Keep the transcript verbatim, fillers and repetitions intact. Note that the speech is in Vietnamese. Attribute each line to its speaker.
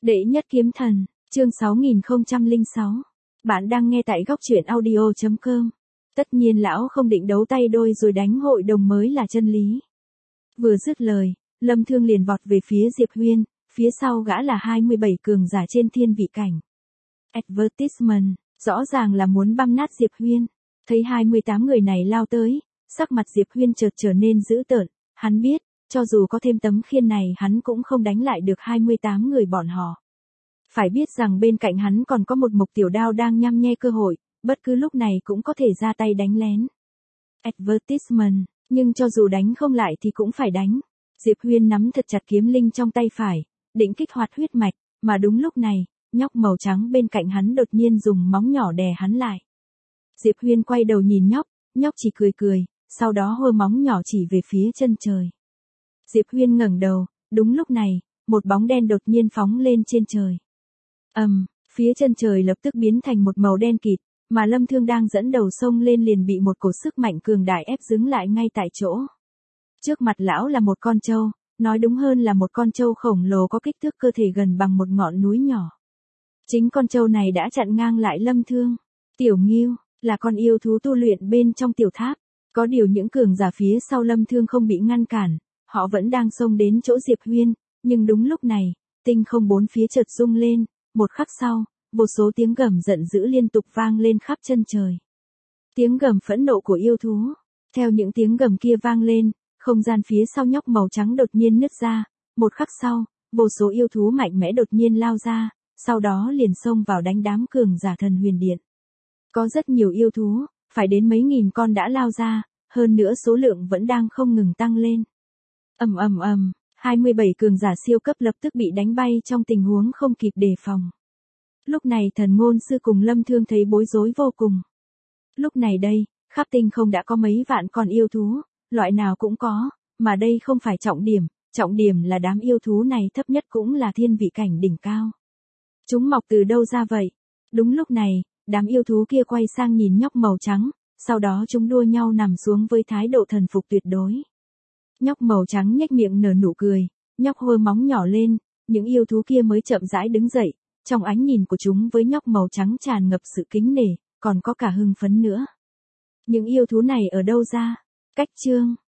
Speaker 1: Đệ nhất kiếm thần, chương sáu nghìn không trăm lẻ sáu. Bạn đang nghe tại góc truyện audio chấm com. Tất nhiên lão không định đấu tay đôi rồi đánh hội đồng mới là chân lý. Vừa dứt lời, Lâm Thương liền vọt về phía Diệp Huyên, phía sau gã là hai mươi bảy cường giả trên thiên vị cảnh. Advertisement, rõ ràng là muốn băm nát Diệp Huyên. Thấy hai mươi tám người này lao tới, sắc mặt Diệp Huyên chợt trở nên dữ tợn, hắn biết, cho dù có thêm tấm khiên này hắn cũng không đánh lại được hai mươi tám người bọn họ. Phải biết rằng bên cạnh hắn còn có một mục tiểu đao đang nhăm nhe cơ hội, bất cứ lúc này cũng có thể ra tay đánh lén. Advertisement, nhưng cho dù đánh không lại thì cũng phải đánh. Diệp Huyên nắm thật chặt kiếm linh trong tay phải, định kích hoạt huyết mạch, mà đúng lúc này, nhóc màu trắng bên cạnh hắn đột nhiên dùng móng nhỏ đè hắn lại. Diệp Huyên quay đầu nhìn nhóc, nhóc chỉ cười cười, sau đó hô móng nhỏ chỉ về phía chân trời. Diệp Huyên ngẩng đầu, đúng lúc này, một bóng đen đột nhiên phóng lên trên trời. Ầm, um, phía chân trời lập tức biến thành một màu đen kịt, mà Lâm Thương đang dẫn đầu sông lên liền bị một cổ sức mạnh cường đại ép dứng lại ngay tại chỗ. Trước mặt lão là một con trâu, nói đúng hơn là một con trâu khổng lồ có kích thước cơ thể gần bằng một ngọn núi nhỏ. Chính con trâu này đã chặn ngang lại Lâm Thương. Tiểu Ngưu là con yêu thú tu luyện bên trong tiểu tháp, có điều những cường giả phía sau Lâm Thương không bị ngăn cản, họ vẫn đang xông đến chỗ Diệp Huyên, nhưng đúng lúc này, tinh không bốn phía chợt rung lên, một khắc sau, vô số tiếng gầm giận dữ liên tục vang lên khắp chân trời. Tiếng gầm phẫn nộ của yêu thú, theo những tiếng gầm kia vang lên, không gian phía sau nhóc màu trắng đột nhiên nứt ra, một khắc sau, vô số yêu thú mạnh mẽ đột nhiên lao ra, sau đó liền xông vào đánh đám cường giả thần huyền điện. Có rất nhiều yêu thú, phải đến mấy nghìn con đã lao ra, hơn nữa số lượng vẫn đang không ngừng tăng lên. Ầm ầm ầm, hai mươi bảy cường giả siêu cấp lập tức bị đánh bay trong tình huống không kịp đề phòng. Lúc này Thần Ngôn Sư cùng Lâm Thương thấy bối rối vô cùng. Lúc này đây, khắp tinh không đã có mấy vạn con yêu thú, loại nào cũng có, mà đây không phải trọng điểm, trọng điểm là đám yêu thú này thấp nhất cũng là thiên vị cảnh đỉnh cao. Chúng mọc từ đâu ra vậy? Đúng lúc này, đám yêu thú kia quay sang nhìn nhóc màu trắng, sau đó chúng đua nhau nằm xuống với thái độ thần phục tuyệt đối. Nhóc màu trắng nhếch miệng nở nụ cười, nhóc hơ móng nhỏ lên, những yêu thú kia mới chậm rãi đứng dậy, trong ánh nhìn của chúng với nhóc màu trắng tràn ngập sự kính nể, còn có cả hưng phấn nữa. Những yêu thú này ở đâu ra? Cách chương